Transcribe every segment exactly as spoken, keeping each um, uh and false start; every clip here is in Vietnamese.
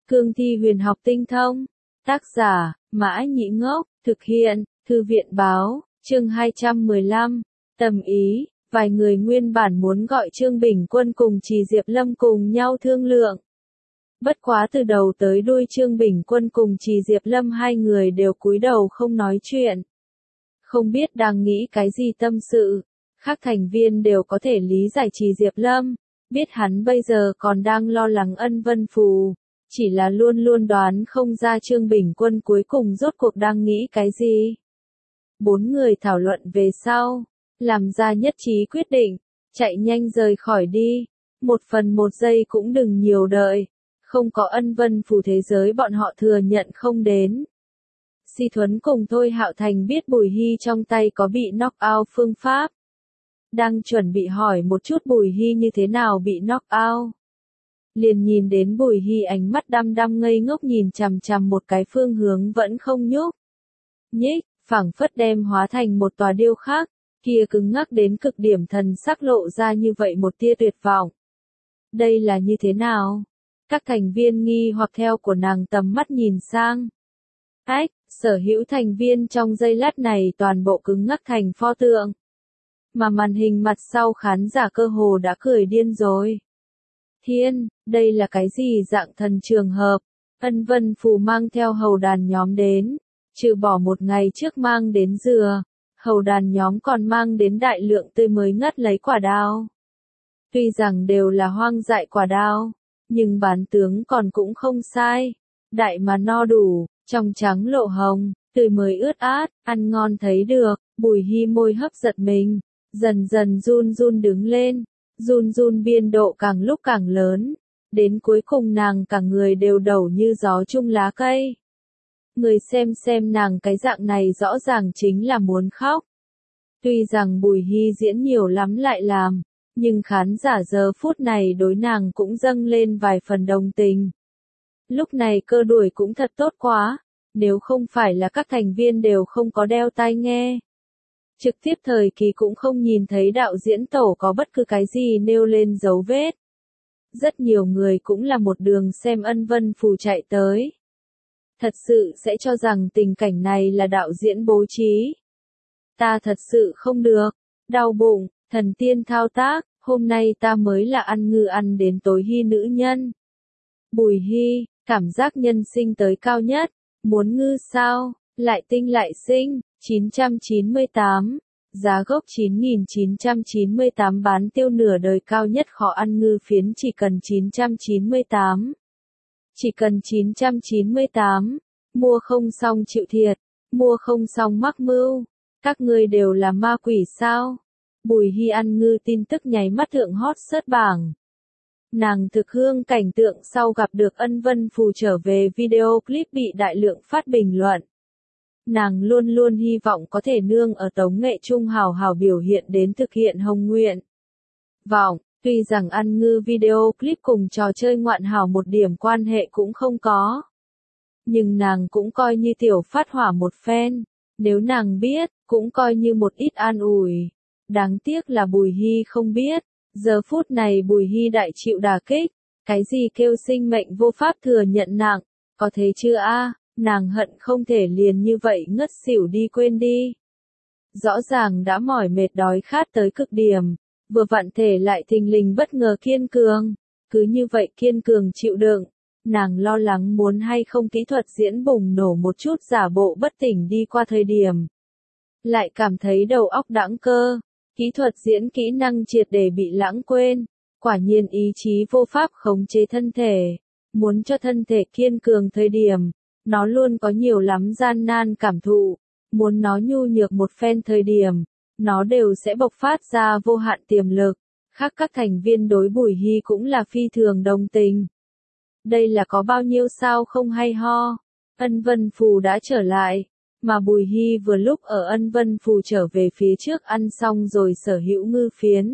Cương thi huyền học tinh thông. Tác giả, Mã Nhĩ Ngốc, thực hiện, Thư viện Báo, chương hai trăm mười lăm, Tầm ý, vài người nguyên bản muốn gọi Trương Bình Quân cùng Trì Diệp Lâm cùng nhau thương lượng. Bất quá từ đầu tới đuôi Trương Bình Quân cùng Trì Diệp Lâm hai người đều cúi đầu không nói chuyện. Không biết đang nghĩ cái gì tâm sự, các thành viên đều có thể lý giải Trì Diệp Lâm, biết hắn bây giờ còn đang lo lắng Ân Vân Phù, chỉ là luôn luôn đoán không ra Trương Bình Quân cuối cùng rốt cuộc đang nghĩ cái gì. Bốn người thảo luận về sau, làm ra nhất trí quyết định, chạy nhanh rời khỏi đi, một phần một giây cũng đừng nhiều đợi, không có Ân Vân Phù thế giới bọn họ thừa nhận không đến. Si Thuấn cùng Thôi Hạo Thành biết Bùi Hy trong tay có bị knock out phương pháp. Đang chuẩn bị hỏi một chút Bùi Hy như thế nào bị knock out. Liền nhìn đến Bùi Hy ánh mắt đăm đăm ngây ngốc nhìn chằm chằm một cái phương hướng vẫn không nhúc nhích, phảng phất đem hóa thành một tòa điêu khắc, kia cứng ngắc đến cực điểm thần sắc lộ ra như vậy một tia tuyệt vọng. Đây là như thế nào? Các thành viên nghi hoặc theo của nàng tầm mắt nhìn sang. Ách, sở hữu thành viên trong giây lát này toàn bộ cứng ngắc thành pho tượng. Mà màn hình mặt sau khán giả cơ hồ đã cười điên rồi. Thiên, đây là cái gì dạng thần trường hợp? Ân Vân Phù mang theo hầu đàn nhóm đến, trừ bỏ một ngày trước mang đến dừa, hầu đàn nhóm còn mang đến đại lượng tươi mới ngắt lấy quả đao. Tuy rằng đều là hoang dại quả đao, nhưng bán tướng còn cũng không sai, đại mà no đủ, trong trắng lộ hồng, tươi mới ướt át, ăn ngon thấy được. Bùi Hy môi hấp giật mình, dần dần run run đứng lên, run run biên độ càng lúc càng lớn, đến cuối cùng nàng cả người đều đầu như gió chung lá cây. Người xem xem nàng cái dạng này rõ ràng chính là muốn khóc. Tuy rằng Bùi Hy diễn nhiều lắm lại làm, nhưng khán giả giờ phút này đối nàng cũng dâng lên vài phần đồng tình. Lúc này cơ đuổi cũng thật tốt quá, nếu không phải là các thành viên đều không có đeo tai nghe. Trực tiếp thời kỳ cũng không nhìn thấy đạo diễn tổ có bất cứ cái gì nêu lên dấu vết. Rất nhiều người cũng là một đường xem Ân Vân Phù chạy tới. Thật sự sẽ cho rằng tình cảnh này là đạo diễn bố trí. Ta thật sự không được, đau bụng, thần tiên thao tác, hôm nay ta mới là ăn ngư ăn đến tối Hy nữ nhân. Bùi Hy, cảm giác nhân sinh tới cao nhất, muốn ngư sao, lại tinh lại sinh, chín trăm chín mươi tám, giá gốc chín nghìn chín trăm chín mươi tám bán tiêu nửa đời cao nhất khó ăn ngư phiến chỉ cần chín trăm chín mươi tám. Chỉ cần chín trăm chín mươi tám, mua không xong chịu thiệt, mua không xong mắc mưu, các ngươi đều là ma quỷ sao? Bùi Hy ăn ngư tin tức nháy mắt thượng hot search bảng. Nàng thực hương cảnh tượng sau gặp được Ân Vân Phù trở về video clip bị đại lượng phát bình luận. Nàng luôn luôn hy vọng có thể nương ở tống nghệ trung hào hào biểu hiện đến thực hiện hồng nguyện. Vọng, tuy rằng ăn ngư video clip cùng trò chơi ngoạn hảo một điểm quan hệ cũng không có. Nhưng nàng cũng coi như tiểu phát hỏa một phen, nếu nàng biết, cũng coi như một ít an ủi. Đáng tiếc là Bùi Hy không biết, giờ phút này Bùi Hy đại chịu đả kích, cái gì kêu sinh mệnh vô pháp thừa nhận nặng, có thế chưa a? Nàng hận không thể liền như vậy ngất xỉu đi quên đi. Rõ ràng đã mỏi mệt đói khát tới cực điểm, vừa vặn thể lại thình lình bất ngờ kiên cường, cứ như vậy kiên cường chịu đựng, nàng lo lắng muốn hay không kỹ thuật diễn bùng nổ một chút giả bộ bất tỉnh đi qua thời điểm. Lại cảm thấy đầu óc đãng cơ, kỹ thuật diễn kỹ năng triệt để bị lãng quên, quả nhiên ý chí vô pháp khống chế thân thể, muốn cho thân thể kiên cường thời điểm. Nó luôn có nhiều lắm gian nan cảm thụ, muốn nó nhu nhược một phen thời điểm, nó đều sẽ bộc phát ra vô hạn tiềm lực. Khác các thành viên đối Bùi Hy cũng là phi thường đồng tình. Đây là có bao nhiêu sao không hay ho. Ân Vân Phù đã trở lại, mà Bùi Hy vừa lúc ở Ân Vân Phù trở về phía trước ăn xong rồi sở hữu ngư phiến.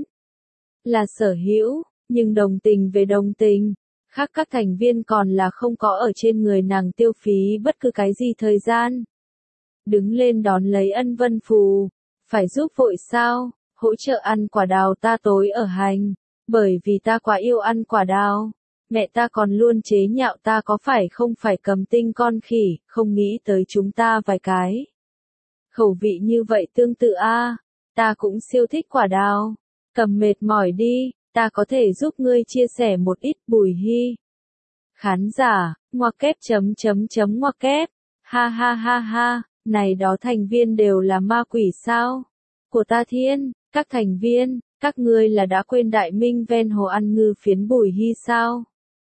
Là sở hữu, nhưng đồng tình về đồng tình. Khác các thành viên còn là không có ở trên người nàng tiêu phí bất cứ cái gì thời gian. Đứng lên đón lấy Ân Vân Phù, phải giúp vội sao, hỗ trợ ăn quả đào ta tối ở hành, bởi vì ta quá yêu ăn quả đào. Mẹ ta còn luôn chế nhạo ta có phải không phải cầm tinh con khỉ, không nghĩ tới chúng ta vài cái. Khẩu vị như vậy tương tự a, ta cũng siêu thích quả đào. Cầm mệt mỏi đi, ta có thể giúp ngươi chia sẻ một ít. Bùi Hy. Khán giả, ngoặc kép chấm chấm chấm ngoặc kép. Ha ha ha ha, này đó thành viên đều là ma quỷ sao? Của ta thiên, các thành viên, các ngươi là đã quên đại minh ven hồ ăn ngư phiến Bùi Hy sao?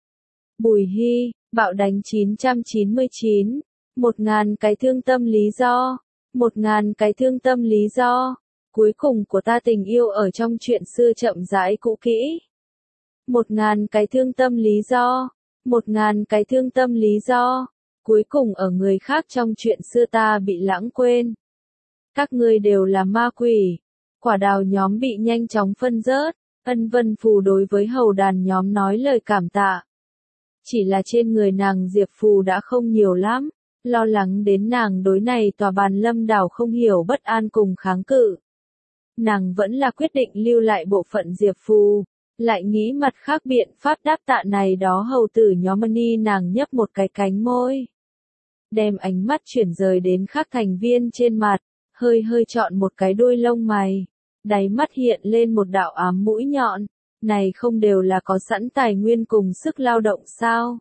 Bùi Hy, bạo đánh chín trăm chín mươi chín, một ngàn cái thương tâm lý do, một ngàn cái thương tâm lý do, cuối cùng của ta tình yêu ở trong chuyện xưa chậm rãi cũ kỹ. Một ngàn cái thương tâm lý do, một ngàn cái thương tâm lý do, cuối cùng ở người khác trong chuyện xưa ta bị lãng quên. Các ngươi đều là ma quỷ. Quả đào nhóm bị nhanh chóng phân rớt, Ân Vân Phù đối với hầu đàn nhóm nói lời cảm tạ. Chỉ là trên người nàng Diệp Phù đã không nhiều lắm, lo lắng đến nàng đối này tòa bàn lâm đảo không hiểu bất an cùng kháng cự. Nàng vẫn là quyết định lưu lại bộ phận Diệp Phù, lại nghĩ mặt khác biện pháp đáp tạ này đó hầu tử nhóm ni nàng nhấp một cái cánh môi. Đem ánh mắt chuyển rời đến khác thành viên trên mặt, hơi hơi chọn một cái đuôi lông mày, đáy mắt hiện lên một đạo ám mũi nhọn, này không đều là có sẵn tài nguyên cùng sức lao động sao?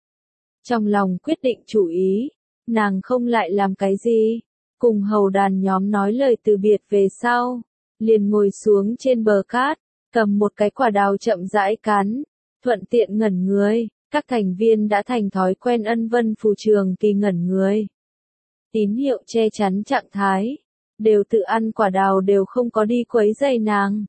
Trong lòng quyết định chủ ý, nàng không lại làm cái gì, cùng hầu đàn nhóm nói lời từ biệt về sau, liền ngồi xuống trên bờ cát, cầm một cái quả đào chậm rãi cắn, thuận tiện ngẩn người, các thành viên đã thành thói quen Ân Vân Phù trường kỳ ngẩn người. Tín hiệu che chắn trạng thái, đều tự ăn quả đào đều không có đi quấy rầy nàng.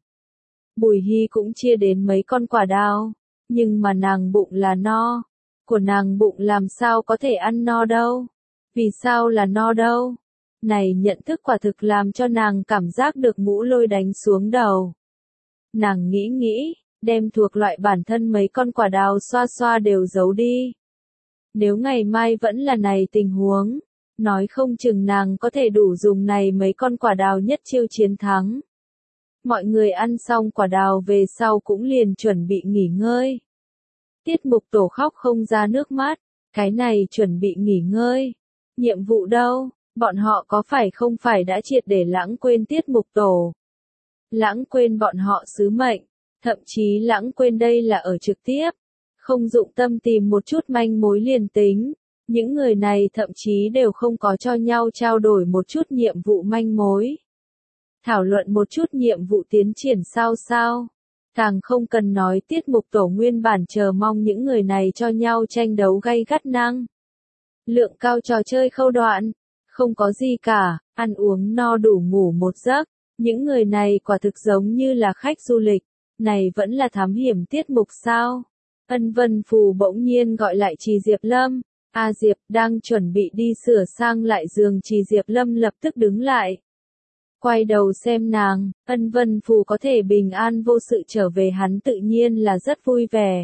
Bùi Hy cũng chia đến mấy con quả đào, nhưng mà nàng bụng là no, của nàng bụng làm sao có thể ăn no đâu, vì sao là no đâu, này nhận thức quả thực làm cho nàng cảm giác được mũ lôi đánh xuống đầu. Nàng nghĩ nghĩ, đem thuộc loại bản thân mấy con quả đào xoa xoa đều giấu đi. Nếu ngày mai vẫn là này tình huống, nói không chừng nàng có thể đủ dùng này mấy con quả đào nhất chiêu chiến thắng. Mọi người ăn xong quả đào về sau cũng liền chuẩn bị nghỉ ngơi. Tiết mục tổ khóc không ra nước mắt, cái này chuẩn bị nghỉ ngơi. Nhiệm vụ đâu, bọn họ có phải không phải đã triệt để lãng quên tiết mục tổ. Lãng quên bọn họ sứ mệnh, thậm chí lãng quên đây là ở trực tiếp. Không dụng tâm tìm một chút manh mối liền tính. Những người này thậm chí đều không có cho nhau trao đổi một chút nhiệm vụ manh mối. Thảo luận một chút nhiệm vụ tiến triển sao sao. Càng không cần nói tiết mục tổ nguyên bản chờ mong những người này cho nhau tranh đấu gay gắt năng. Lượng cao trò chơi khâu đoạn. Không có gì cả, ăn uống no đủ ngủ một giấc. Những người này quả thực giống như là khách du lịch. Này vẫn là thám hiểm tiết mục sao. Ân Vân Phù bỗng nhiên gọi lại Trì Diệp Lâm. A Diệp đang chuẩn bị đi sửa sang lại giường. Trì Diệp Lâm lập tức đứng lại. Quay đầu xem nàng, Ân Vân Phù có thể bình an vô sự trở về hắn tự nhiên là rất vui vẻ.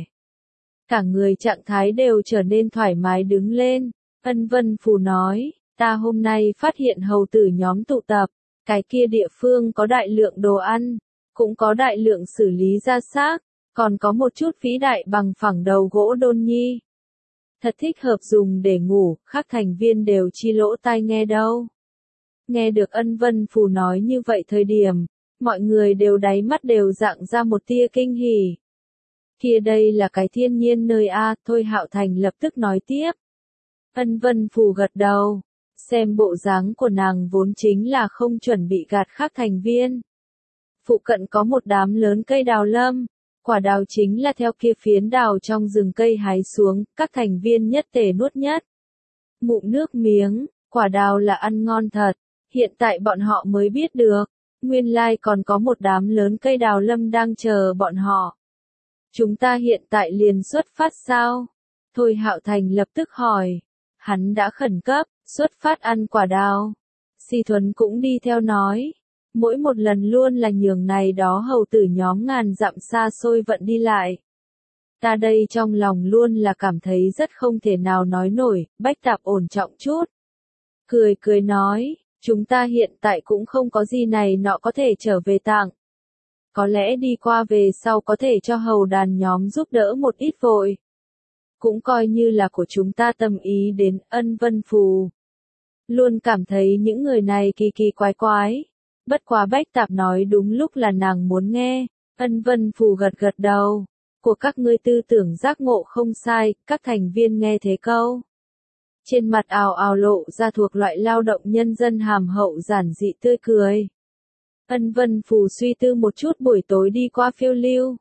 Cả người trạng thái đều trở nên thoải mái đứng lên. Ân Vân Phù nói, ta hôm nay phát hiện hầu tử nhóm tụ tập, cái kia địa phương có đại lượng đồ ăn, cũng có đại lượng xử lý ra xác, còn có một chút vĩ đại bằng phẳng đầu gỗ đôn nhi. Thật thích hợp dùng để ngủ, các thành viên đều chi lỗ tai nghe đâu. Nghe được Ân Vân Phù nói như vậy thời điểm, mọi người đều đáy mắt đều dạng ra một tia kinh hỉ. Kia đây là cái thiên nhiên nơi A, Thôi Hạo Thành lập tức nói tiếp. Ân Vân Phù gật đầu, xem bộ dáng của nàng vốn chính là không chuẩn bị gạt khác thành viên. Phụ cận có một đám lớn cây đào lâm, quả đào chính là theo kia phiến đào trong rừng cây hái xuống, các thành viên nhất tề nuốt nhất. Ngụm nước miếng, quả đào là ăn ngon thật. Hiện tại bọn họ mới biết được, nguyên lai còn có một đám lớn cây đào lâm đang chờ bọn họ. Chúng ta hiện tại liền xuất phát sao? Thôi Hạo Thành lập tức hỏi. Hắn đã khẩn cấp, xuất phát ăn quả đào. Si Thuấn cũng đi theo nói. Mỗi một lần luôn là nhường này đó hầu tử nhóm ngàn dặm xa xôi vận đi lại. Ta đây trong lòng luôn là cảm thấy rất không thể nào nói nổi, Bách Tạp ổn trọng chút. Cười cười nói. Chúng ta hiện tại cũng không có gì này nọ có thể trở về tặng. Có lẽ đi qua về sau có thể cho hầu đàn nhóm giúp đỡ một ít vội. cũng coi như là của chúng ta tâm ý đến Ân Vân Phù. Luôn cảm thấy những người này kỳ kỳ quái quái. Bất quá Bách Tạp nói đúng lúc là nàng muốn nghe. Ân Vân Phù gật gật đầu. Của các ngươi tư tưởng giác ngộ không sai, các thành viên nghe thế câu. Trên mặt ào ào lộ ra thuộc loại lao động nhân dân hàm hậu giản dị tươi cười. Ân Vân Phù suy tư một chút buổi tối đi qua phiêu lưu.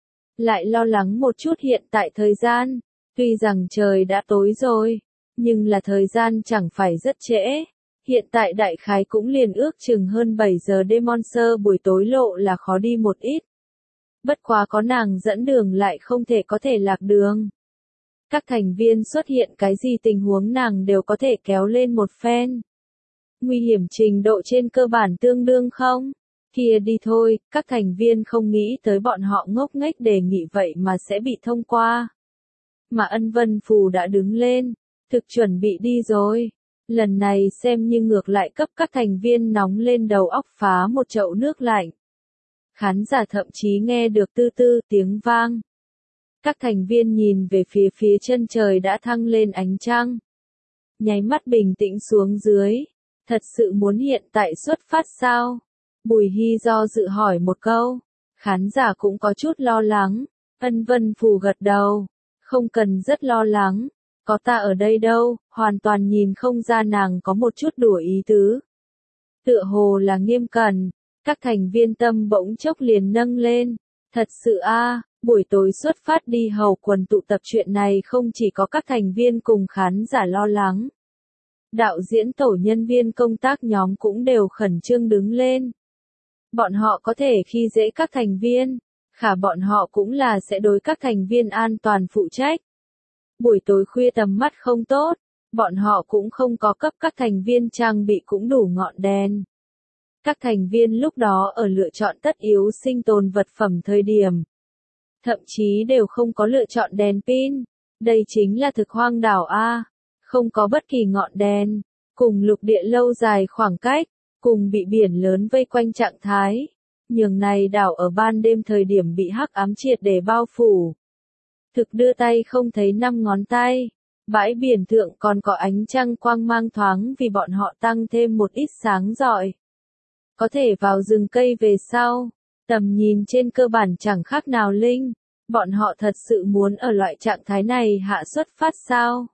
Lại lo lắng một chút hiện tại thời gian. Tuy rằng trời đã tối rồi, nhưng là thời gian chẳng phải rất trễ. Hiện tại đại khái cũng liền ước chừng hơn bảy giờ đêm, Monster buổi tối lộ là khó đi một ít. Bất quá có nàng dẫn đường lại không thể có thể lạc đường. Các thành viên xuất hiện cái gì tình huống nàng đều có thể kéo lên một phen. Nguy hiểm trình độ trên cơ bản tương đương không? Kia đi thôi, các thành viên không nghĩ tới bọn họ ngốc nghếch đề nghị vậy mà sẽ bị thông qua. Mà Ân Vân Phù đã đứng lên, thực chuẩn bị đi rồi. Lần này xem như ngược lại cấp các thành viên nóng lên đầu óc phá một chậu nước lạnh. Khán giả thậm chí nghe được tư tư tiếng vang. Các thành viên nhìn về phía phía chân trời đã thăng lên ánh trăng. Nháy mắt bình tĩnh xuống dưới. Thật sự muốn hiện tại xuất phát sao? Bùi Hy do dự hỏi một câu. Khán giả cũng có chút lo lắng. Ân Vân Phù gật đầu. Không cần rất lo lắng. Có ta ở đây đâu, hoàn toàn nhìn không ra nàng có một chút đùa ý tứ. Tựa hồ là nghiêm cẩn. Các thành viên tâm bỗng chốc liền nâng lên. Thật sự a, buổi tối xuất phát đi hầu quần tụ tập chuyện này không chỉ có các thành viên cùng khán giả lo lắng. Đạo diễn tổ nhân viên công tác nhóm cũng đều khẩn trương đứng lên. Bọn họ có thể khi dễ các thành viên, khả bọn họ cũng là sẽ đối các thành viên an toàn phụ trách. Buổi tối khuya tầm mắt không tốt, bọn họ cũng không có cấp các thành viên trang bị cũng đủ ngọn đèn. Các thành viên lúc đó ở lựa chọn tất yếu sinh tồn vật phẩm thời điểm. Thậm chí đều không có lựa chọn đèn pin. Đây chính là thực hoang đảo A. Không có bất kỳ ngọn đèn. Cùng lục địa lâu dài khoảng cách. Cùng bị biển lớn vây quanh trạng thái. Nhường này đảo ở ban đêm thời điểm bị hắc ám triệt để bao phủ. Thực đưa tay không thấy năm ngón tay. Bãi biển thượng còn có ánh trăng quang mang thoáng vì bọn họ tăng thêm một ít sáng rọi. Có thể vào rừng cây về sau, tầm nhìn trên cơ bản chẳng khác nào linh, bọn họ thật sự muốn ở loại trạng thái này hạ xuất phát sao?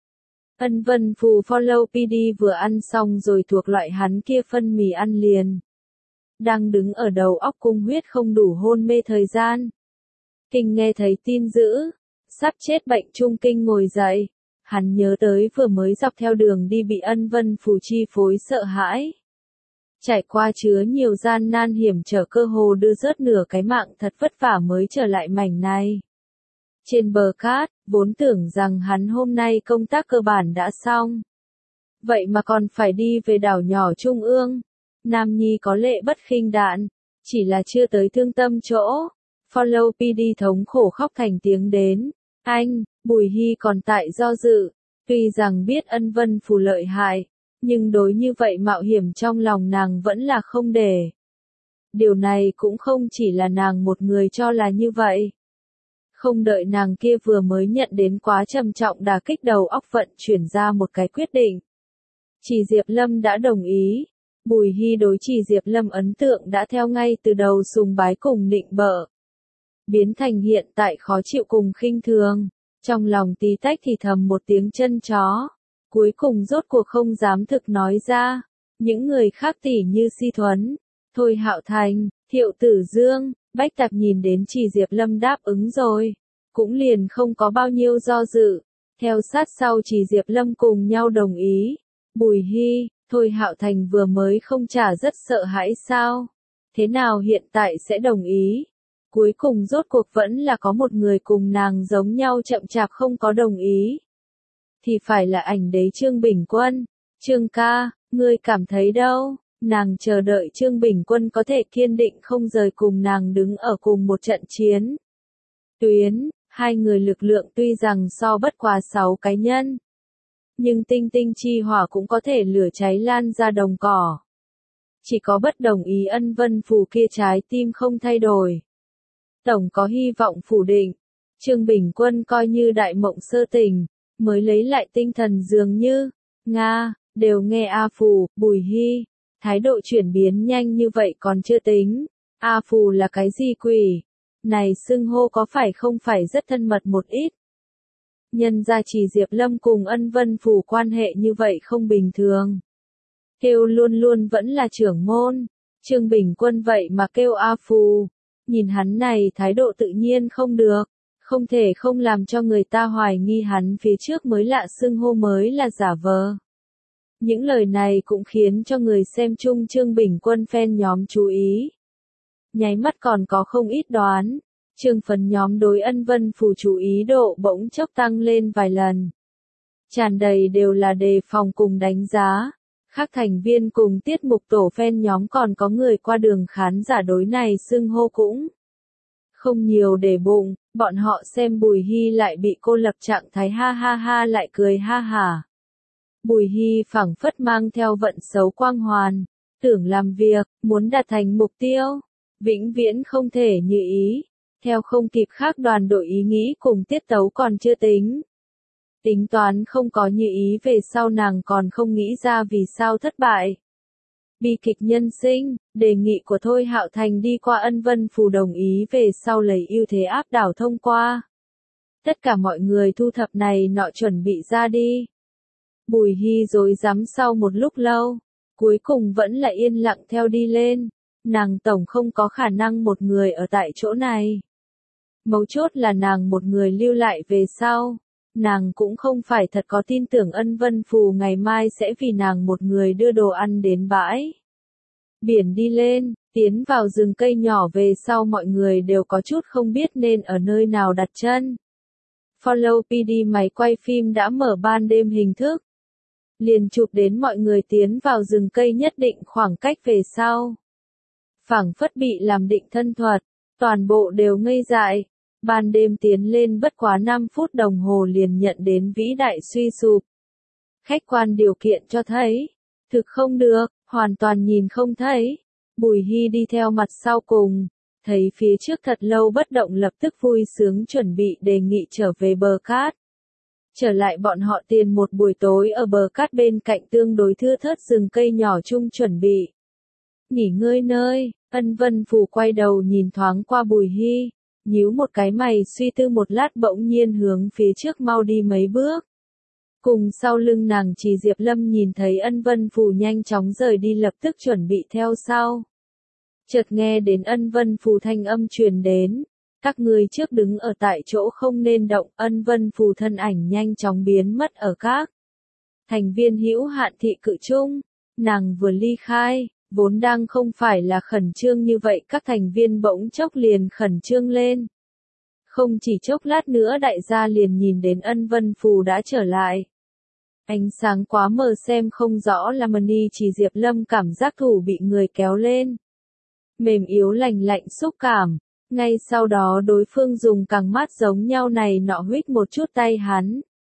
Ân Vân Phù follow pê đê vừa ăn xong rồi thuộc loại hắn kia phân mì ăn liền. Đang đứng ở đầu óc cung huyết không đủ hôn mê thời gian. Kinh nghe thấy tin dữ, sắp chết bệnh trung kinh ngồi dậy, hắn nhớ tới vừa mới dọc theo đường đi bị Ân Vân Phù chi phối sợ hãi. Trải qua chứa nhiều gian nan hiểm trở cơ hồ đưa rớt nửa cái mạng thật vất vả mới trở lại mảnh này. Trên bờ cát, vốn tưởng rằng hắn hôm nay công tác cơ bản đã xong. Vậy mà còn phải đi về đảo nhỏ Trung ương. Nam Nhi có lệ bất khinh đạn, chỉ là chưa tới thương tâm chỗ. Follow pê đê thống khổ khóc thành tiếng đến. Anh, Bùi Hy còn tại do dự. Tuy rằng biết Ân Vân Phù lợi hại. Nhưng đối như vậy mạo hiểm trong lòng nàng vẫn là không để. Điều này cũng không chỉ là nàng một người cho là như vậy. Không đợi nàng kia vừa mới nhận đến quá trầm trọng đả kích đầu óc vận chuyển ra một cái quyết định. Chỉ Diệp Lâm đã đồng ý. Bùi Hy đối Chỉ Diệp Lâm ấn tượng đã theo ngay từ đầu sùng bái cùng nịnh bợ. Biến thành hiện tại khó chịu cùng khinh thường. Trong lòng tí tách thì thầm một tiếng chân chó. Cuối cùng rốt cuộc không dám thực nói ra. Những người khác tỉ như Si Thuấn, Thôi Hạo Thành, Thiệu Tử Dương, Bách Tạp nhìn đến Chỉ Diệp Lâm đáp ứng rồi. Cũng liền không có bao nhiêu do dự. Theo sát sau Chỉ Diệp Lâm cùng nhau đồng ý. Bùi Hy, Thôi Hạo Thành vừa mới không trả rất sợ hãi sao? Thế nào hiện tại sẽ đồng ý? Cuối cùng rốt cuộc vẫn là có một người cùng nàng giống nhau chậm chạp không có đồng ý. Thì phải là ảnh đế Trương Bình Quân. Trương ca, ngươi cảm thấy đâu? Nàng chờ đợi Trương Bình Quân có thể kiên định không rời cùng nàng đứng ở cùng một trận chiến. Tuyến, hai người lực lượng tuy rằng so bất quá sáu cái nhân. Nhưng tinh tinh chi hỏa cũng có thể lửa cháy lan ra đồng cỏ. Chỉ có bất đồng ý Ân Vân Phù kia trái tim không thay đổi. Tổng có hy vọng phủ định. Trương Bình Quân coi như đại mộng sơ tỉnh, mới lấy lại tinh thần dường như, Nga, đều nghe A Phù, Bùi Hy, thái độ chuyển biến nhanh như vậy còn chưa tính, A Phù là cái gì quỷ, này xưng hô có phải không phải rất thân mật một ít. Nhân ra chỉ Diệp Lâm cùng Ân Vân Phù quan hệ như vậy không bình thường. Kêu luôn luôn vẫn là trưởng môn, Trương Bình Quân vậy mà kêu A Phù, nhìn hắn này thái độ tự nhiên không được, không thể không làm cho người ta hoài nghi hắn phía trước mới lạ xưng hô mới là giả vờ. Những lời này cũng khiến cho người xem chung Trương Bình Quân fan nhóm chú ý. Nháy mắt còn có không ít đoán, Trương Phấn nhóm đối Ân Vân Phù chú ý độ bỗng chốc tăng lên vài lần. Tràn đầy đều là đề phòng cùng đánh giá. Khác thành viên cùng tiết mục tổ fan nhóm còn có người qua đường khán giả đối này xưng hô cũng không nhiều để bụng, bọn họ xem Bùi Hy lại bị cô lập trạng thái ha ha ha lại cười ha hả. Bùi Hy phảng phất mang theo vận xấu quang hoàn, tưởng làm việc, muốn đạt thành mục tiêu, vĩnh viễn không thể như ý, theo không kịp khác đoàn đội ý nghĩ cùng tiết tấu còn chưa tính. Tính toán không có như ý về sau nàng còn không nghĩ ra vì sao thất bại. Bi kịch nhân sinh, đề nghị của Thôi Hạo Thành đi qua Ân Vân Phù đồng ý về sau lấy ưu thế áp đảo thông qua. Tất cả mọi người thu thập này nọ chuẩn bị ra đi. Bùi Hy rối rắm sau một lúc lâu, cuối cùng vẫn là yên lặng theo đi lên, nàng tổng không có khả năng một người ở tại chỗ này. Mấu chốt là nàng một người lưu lại về sau. Nàng cũng không phải thật có tin tưởng Ân Vân Phù ngày mai sẽ vì nàng một người đưa đồ ăn đến bãi biển đi lên, tiến vào rừng cây nhỏ về sau mọi người đều có chút không biết nên ở nơi nào đặt chân. Follow pê đê máy quay phim đã mở ban đêm hình thức. Liền chụp đến mọi người tiến vào rừng cây nhất định khoảng cách về sau. Phảng phất bị làm định thân thuật, toàn bộ đều ngây dại. Ban đêm tiến lên bất quá năm phút đồng hồ liền nhận đến vĩ đại suy sụp. Khách quan điều kiện cho thấy, thực không được, hoàn toàn nhìn không thấy. Bùi Hy đi theo mặt sau cùng, thấy phía trước thật lâu bất động lập tức vui sướng chuẩn bị đề nghị trở về bờ cát. Trở lại bọn họ tiền một buổi tối ở bờ cát bên cạnh tương đối thưa thớt rừng cây nhỏ chung chuẩn bị. Nghỉ ngơi nơi, Ân Vân Phù quay đầu nhìn thoáng qua Bùi Hy. Nhíu một cái mày suy tư một lát bỗng nhiên hướng phía trước mau đi mấy bước. Cùng sau lưng nàng chỉ Diệp Lâm nhìn thấy Ân Vân Phù nhanh chóng rời đi lập tức chuẩn bị theo sau. Chợt nghe đến Ân Vân Phù thanh âm truyền đến. Các người trước đứng ở tại chỗ không nên động. Ân Vân Phù thân ảnh nhanh chóng biến mất ở các thành viên hữu hạn thị cự chung. Nàng vừa ly khai. Vốn đang không phải là khẩn trương như vậy các thành viên bỗng chốc liền khẩn trương lên. Không chỉ chốc lát nữa đại gia liền nhìn đến Ân Vân Phù đã trở lại. Ánh sáng quá mờ xem không rõ là Mani chỉ Diệp Lâm cảm giác thủ bị người kéo lên. Mềm yếu lành lạnh xúc cảm. Ngay sau đó đối phương dùng càng mát giống nhau này nọ huýt một chút tay hắn.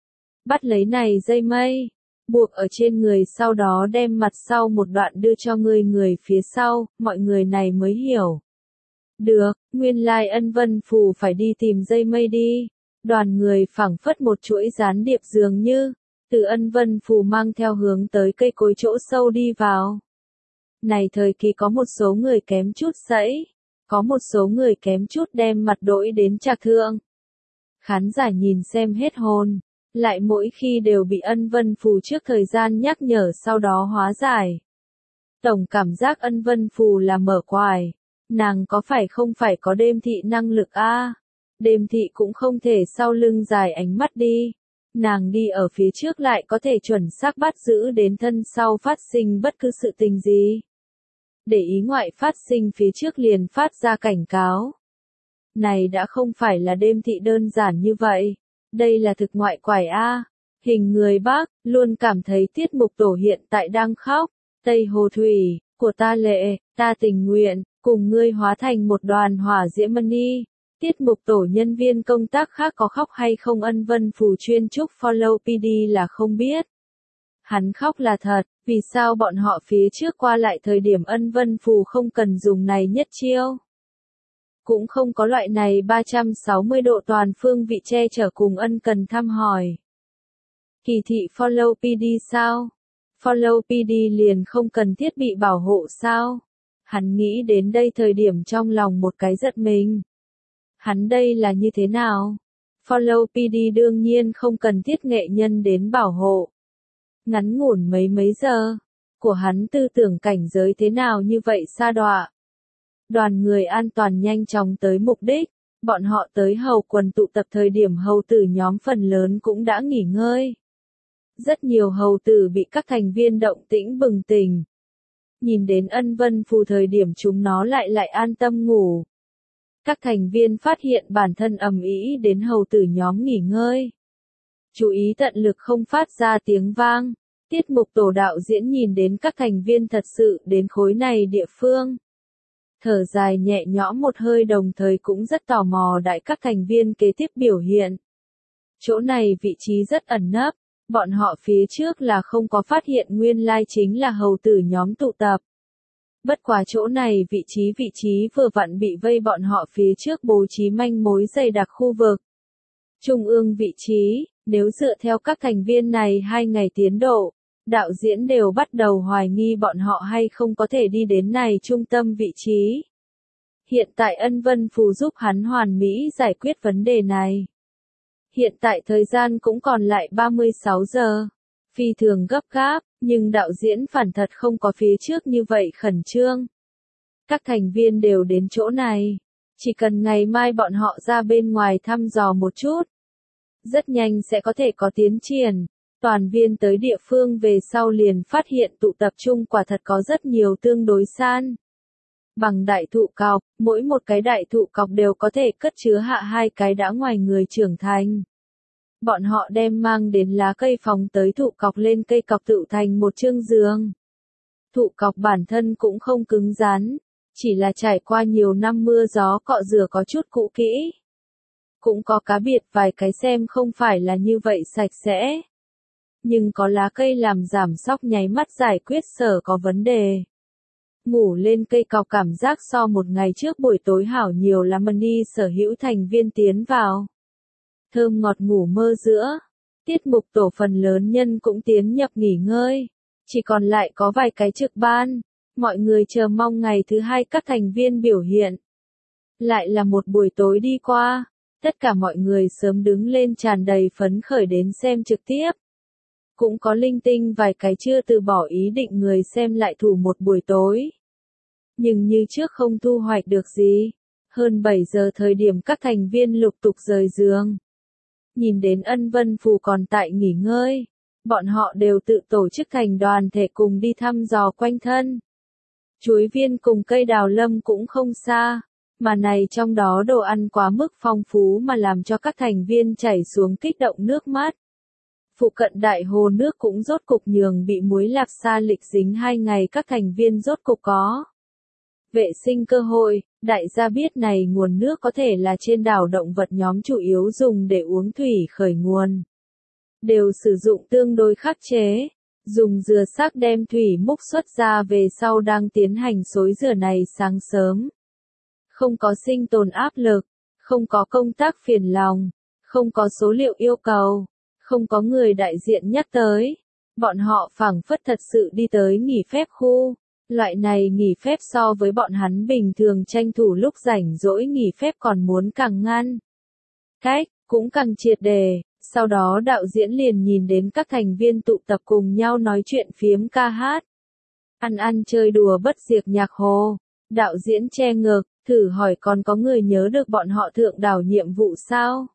Bắt lấy này dây mây. Buộc ở trên người sau đó đem mặt sau một đoạn đưa cho người người phía sau, mọi người này mới hiểu. Được, nguyên lai Ân Vân Phù phải đi tìm dây mây đi. Đoàn người phảng phất một chuỗi gián điệp dường như, từ Ân Vân Phù mang theo hướng tới cây cối chỗ sâu đi vào. Này thời kỳ có một số người kém chút sẫy, có một số người kém chút đem mặt đổi đến trạc thượng. Khán giả nhìn xem hết hồn. Lại mỗi khi đều bị Ân Vân Phù trước thời gian nhắc nhở sau đó hóa giải. Tổng cảm giác Ân Vân Phù là mở quài. Nàng có phải không phải có đêm thị năng lực a? À? Đêm thị cũng không thể sau lưng dài ánh mắt đi. Nàng đi ở phía trước lại có thể chuẩn xác bắt giữ đến thân sau phát sinh bất cứ sự tình gì. Để ý ngoại phát sinh phía trước liền phát ra cảnh cáo. Này đã không phải là đêm thị đơn giản như vậy. Đây là thực ngoại quải A. Hình người Bắc, luôn cảm thấy tiết mục tổ hiện tại đang khóc. Tây Hồ Thủy, của ta lệ, ta tình nguyện, cùng ngươi hóa thành một đoàn hỏa diễm mani. Tiết mục tổ nhân viên công tác khác có khóc hay không Ân Vân Phù chuyên chúc follow pê đê là không biết. Hắn khóc là thật, vì sao bọn họ phía trước qua lại thời điểm Ân Vân Phù không cần dùng này nhất chiêu. Cũng không có loại này ba trăm sáu mươi độ toàn phương vị che chở cùng ân cần thăm hỏi. Kỳ thị follow pê đê sao? Follow pê đê liền không cần thiết bị bảo hộ sao? Hắn nghĩ đến đây thời điểm trong lòng một cái giật mình. Hắn đây là như thế nào? Follow pê đê đương nhiên không cần thiết nghệ nhân đến bảo hộ. Ngắn ngủn mấy mấy giờ, của hắn tư tưởng cảnh giới thế nào như vậy sa đọa. Đoàn người an toàn nhanh chóng tới mục đích, bọn họ tới hầu quần tụ tập thời điểm hầu tử nhóm phần lớn cũng đã nghỉ ngơi. Rất nhiều hầu tử bị các thành viên động tĩnh bừng tỉnh. Nhìn đến Ân Vân Phù thời điểm chúng nó lại lại an tâm ngủ. Các thành viên phát hiện bản thân ầm ĩ đến hầu tử nhóm nghỉ ngơi. Chú ý tận lực không phát ra tiếng vang. Tiết mục tổ đạo diễn nhìn đến các thành viên thật sự đến khối này địa phương. Thở dài nhẹ nhõm một hơi đồng thời cũng rất tò mò đại các thành viên kế tiếp biểu hiện. Chỗ này vị trí rất ẩn nấp, bọn họ phía trước là không có phát hiện nguyên lai chính là hầu tử nhóm tụ tập. Bất quá chỗ này vị trí vị trí vừa vặn bị vây bọn họ phía trước bố trí manh mối dày đặc khu vực. Trung ương vị trí, nếu dựa theo các thành viên này hai ngày tiến độ, đạo diễn đều bắt đầu hoài nghi bọn họ hay không có thể đi đến này trung tâm vị trí. Hiện tại Ân Vân Phù giúp hắn hoàn mỹ giải quyết vấn đề này. Hiện tại thời gian cũng còn lại ba mươi sáu giờ. Phi thường gấp gáp, nhưng đạo diễn phản thật không có phía trước như vậy khẩn trương. Các thành viên đều đến chỗ này. Chỉ cần ngày mai bọn họ ra bên ngoài thăm dò một chút. Rất nhanh sẽ có thể có tiến triển. Toàn viên tới địa phương về sau liền phát hiện tụ tập trung quả thật có rất nhiều tương đối san. Bằng đại thụ cọc, mỗi một cái đại thụ cọc đều có thể cất chứa hạ hai cái đã ngoài người trưởng thành. Bọn họ đem mang đến lá cây phóng tới thụ cọc lên cây cọc tự thành một chương giường. Thụ cọc bản thân cũng không cứng rắn, chỉ là trải qua nhiều năm mưa gió cọ rửa có chút cũ kỹ. Cũng có cá biệt vài cái xem không phải là như vậy sạch sẽ. Nhưng có lá cây làm giảm sóc nháy mắt giải quyết sở có vấn đề. Ngủ lên cây cọc cảm giác so một ngày trước buổi tối hảo nhiều lắm đi sở hữu thành viên tiến vào. Thơm ngọt ngủ mơ giữa, tiết mục tổ phần lớn nhân cũng tiến nhập nghỉ ngơi. Chỉ còn lại có vài cái trực ban, mọi người chờ mong ngày thứ hai các thành viên biểu hiện. Lại là một buổi tối đi qua, tất cả mọi người sớm đứng lên tràn đầy phấn khởi đến xem trực tiếp. Cũng có linh tinh vài cái chưa từ bỏ ý định người xem lại thủ một buổi tối. Nhưng như trước không thu hoạch được gì. Hơn bảy giờ thời điểm các thành viên lục tục rời giường. Nhìn đến Ân Vân Phù còn tại nghỉ ngơi. Bọn họ đều tự tổ chức thành đoàn thể cùng đi thăm dò quanh thân. Chuối viên cùng cây đào lâm cũng không xa. Mà này trong đó đồ ăn quá mức phong phú mà làm cho các thành viên chảy xuống kích động nước mắt. Phụ cận đại hồ nước cũng rốt cục nhường bị muối lạp sa lịch dính hai ngày các thành viên rốt cục có. Vệ sinh cơ hội, đại gia biết này nguồn nước có thể là trên đảo động vật nhóm chủ yếu dùng để uống thủy khởi nguồn. Đều sử dụng tương đối khắc chế, dùng dừa sắc đem thủy múc xuất ra về sau đang tiến hành xối rửa này sáng sớm. Không có sinh tồn áp lực, không có công tác phiền lòng, không có số liệu yêu cầu. Không có người đại diện nhắc tới, bọn họ phảng phất thật sự đi tới nghỉ phép khu, loại này nghỉ phép so với bọn hắn bình thường tranh thủ lúc rảnh rỗi nghỉ phép còn muốn càng ngăn. Cách, cũng càng triệt đề, sau đó đạo diễn liền nhìn đến các thành viên tụ tập cùng nhau nói chuyện phiếm ca hát. Ăn ăn chơi đùa bất diệt nhạc hồ, đạo diễn che ngực, thử hỏi còn có người nhớ được bọn họ thượng đảo nhiệm vụ sao?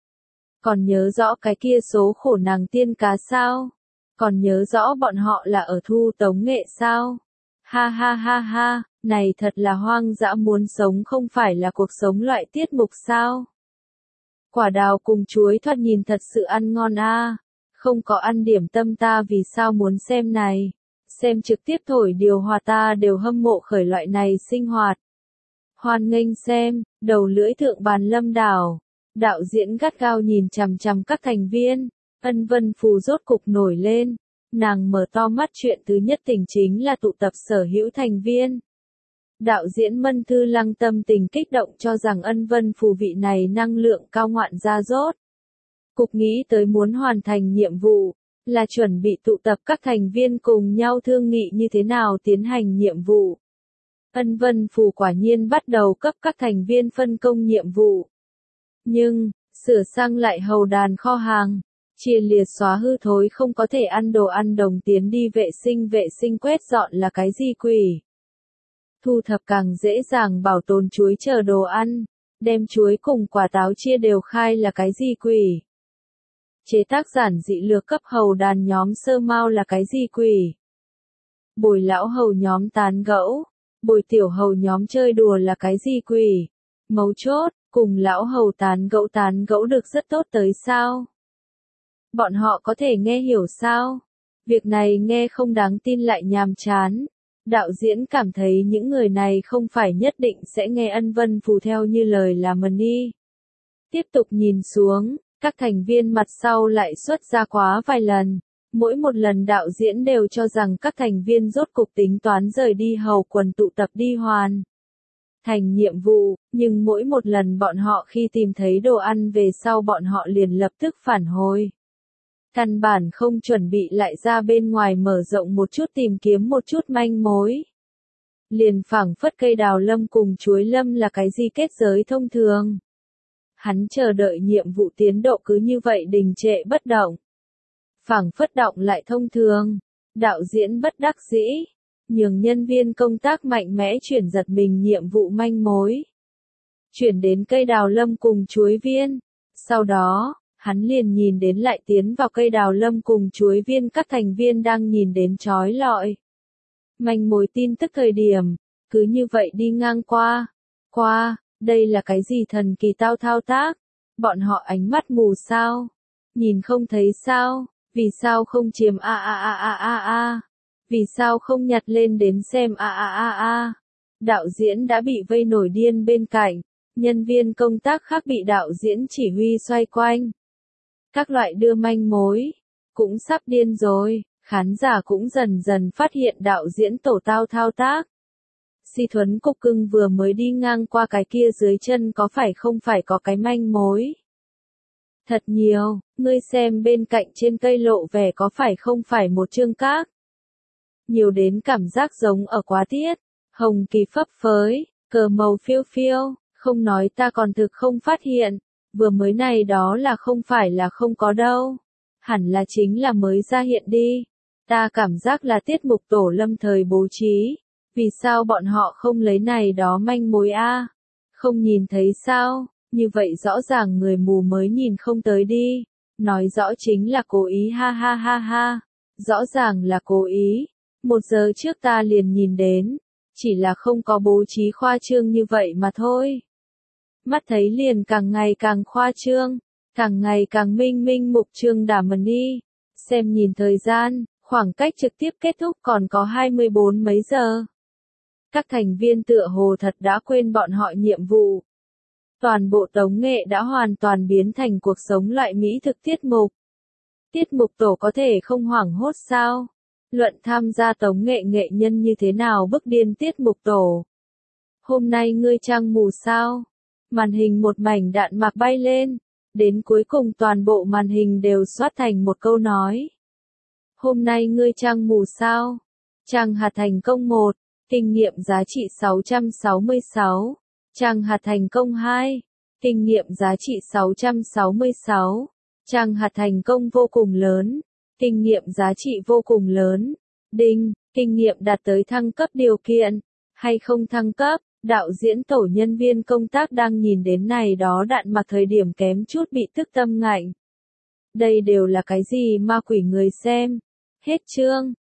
Còn nhớ rõ cái kia số khổ nàng tiên cá sao? Còn nhớ rõ bọn họ là ở thu tống nghệ sao? Ha ha ha ha, này thật là hoang dã muốn sống không phải là cuộc sống loại tiết mục sao? Quả đào cùng chuối thoạt nhìn thật sự ăn ngon a, à. Không có ăn điểm tâm ta vì sao muốn xem này? Xem trực tiếp thổi điều hòa ta đều hâm mộ khởi loại này sinh hoạt. Hoan nghênh xem, đầu lưỡi thượng bàn lâm đảo. Đạo diễn gắt gao nhìn chằm chằm các thành viên, Ân Vân Phù rốt cục nổi lên, nàng mở to mắt chuyện thứ nhất tình chính là tụ tập sở hữu thành viên. Đạo diễn Mân Thư Lăng tâm tình kích động cho rằng Ân Vân Phù vị này năng lượng cao ngoạn ra rốt. Cục nghĩ tới muốn hoàn thành nhiệm vụ, là chuẩn bị tụ tập các thành viên cùng nhau thương nghị như thế nào tiến hành nhiệm vụ. Ân Vân Phù quả nhiên bắt đầu cấp các thành viên phân công nhiệm vụ. Nhưng, sửa sang lại hầu đàn kho hàng, chia liệt xóa hư thối không có thể ăn đồ ăn đồng tiến đi vệ sinh vệ sinh quét dọn là cái gì quỷ. Thu thập càng dễ dàng bảo tồn chuối chờ đồ ăn, đem chuối cùng quả táo chia đều khai là cái gì quỷ. Chế tác giản dị lược cấp hầu đàn nhóm sơ mao là cái gì quỷ. Bồi lão hầu nhóm tán gẫu, bồi tiểu hầu nhóm chơi đùa là cái gì quỷ. Mấu chốt, cùng lão hầu tán gẫu tán gẫu được rất tốt tới sao? Bọn họ có thể nghe hiểu sao? Việc này nghe không đáng tin lại nhàm chán. Đạo diễn cảm thấy những người này không phải nhất định sẽ nghe Ân Vân Phù theo như lời là mần y. Tiếp tục nhìn xuống, các thành viên mặt sau lại xuất ra quá vài lần. Mỗi một lần đạo diễn đều cho rằng các thành viên rốt cục tính toán rời đi hầu quần tụ tập đi hoàn thành nhiệm vụ, nhưng mỗi một lần bọn họ khi tìm thấy đồ ăn về sau bọn họ liền lập tức phản hồi. Căn bản không chuẩn bị lại ra bên ngoài mở rộng một chút tìm kiếm một chút manh mối. Liền phảng phất cây đào lâm cùng chuối lâm là cái gì kết giới thông thường. Hắn chờ đợi nhiệm vụ tiến độ cứ như vậy đình trệ bất động. Phảng phất động lại thông thường. Đạo diễn bất đắc dĩ, nhường nhân viên công tác mạnh mẽ chuyển giật mình nhiệm vụ manh mối. Chuyển đến cây đào lâm cùng chuối viên. Sau đó, hắn liền nhìn đến lại tiến vào cây đào lâm cùng chuối viên các thành viên đang nhìn đến chói lọi. Manh mối tin tức thời điểm, cứ như vậy đi ngang qua. Qua, đây là cái gì thần kỳ tao thao tác? Bọn họ ánh mắt mù sao? Nhìn không thấy sao? Vì sao không chiếm a a a a a a? Vì sao không nhặt lên đến xem a a a a? Đạo diễn đã bị vây nổi điên bên cạnh, nhân viên công tác khác bị đạo diễn chỉ huy xoay quanh. Các loại đưa manh mối, cũng sắp điên rồi, khán giả cũng dần dần phát hiện đạo diễn tổ tao thao tác. Si Thuấn Cục Cưng vừa mới đi ngang qua cái kia dưới chân có phải không phải có cái manh mối. Thật nhiều, ngươi xem bên cạnh trên cây lộ vẻ có phải không phải một chương các. Nhiều đến cảm giác giống ở quá tiết, hồng kỳ phấp phới, cờ màu phiêu phiêu, không nói ta còn thực không phát hiện, vừa mới này đó là không phải là không có đâu. Hẳn là chính là mới ra hiện đi. Ta cảm giác là tiết mục tổ lâm thời bố trí. Vì sao bọn họ không lấy này đó manh mối a? Không nhìn thấy sao? Như vậy rõ ràng người mù mới nhìn không tới đi. Nói rõ chính là cố ý ha ha ha ha. Rõ ràng là cố ý. Một giờ trước ta liền nhìn đến. Chỉ là không có bố trí khoa trương như vậy mà thôi. Mắt thấy liền càng ngày càng khoa trương. Càng ngày càng minh minh mục trương đả mần đi. Xem nhìn thời gian, khoảng cách trực tiếp kết thúc còn có hai mươi bốn mấy giờ. Các thành viên tựa hồ thật đã quên bọn họ nhiệm vụ. Toàn bộ tống nghệ đã hoàn toàn biến thành cuộc sống loại mỹ thực tiết mục. Tiết mục tổ có thể không hoảng hốt sao? Luận tham gia tống nghệ nghệ nhân như thế nào bức điên tiết mục tổ. Hôm nay ngươi trăng mù sao? Màn hình một mảnh đạn mạc bay lên. Đến cuối cùng toàn bộ màn hình đều xoát thành một câu nói. Hôm nay ngươi trăng mù sao? Trăng hạt thành công một. Kinh nghiệm giá trị sáu trăm sáu mươi sáu. Trăng hạt thành công hai. Kinh nghiệm giá trị sáu trăm sáu mươi sáu. Trăng hạt thành công vô cùng lớn. Kinh nghiệm giá trị vô cùng lớn. Đinh, kinh nghiệm đạt tới thăng cấp điều kiện. Hay không thăng cấp, đạo diễn tổ nhân viên công tác đang nhìn đến này đó đạn mặc thời điểm kém chút bị tức tâm ngạnh. Đây đều là cái gì ma quỷ người xem. Hết chương.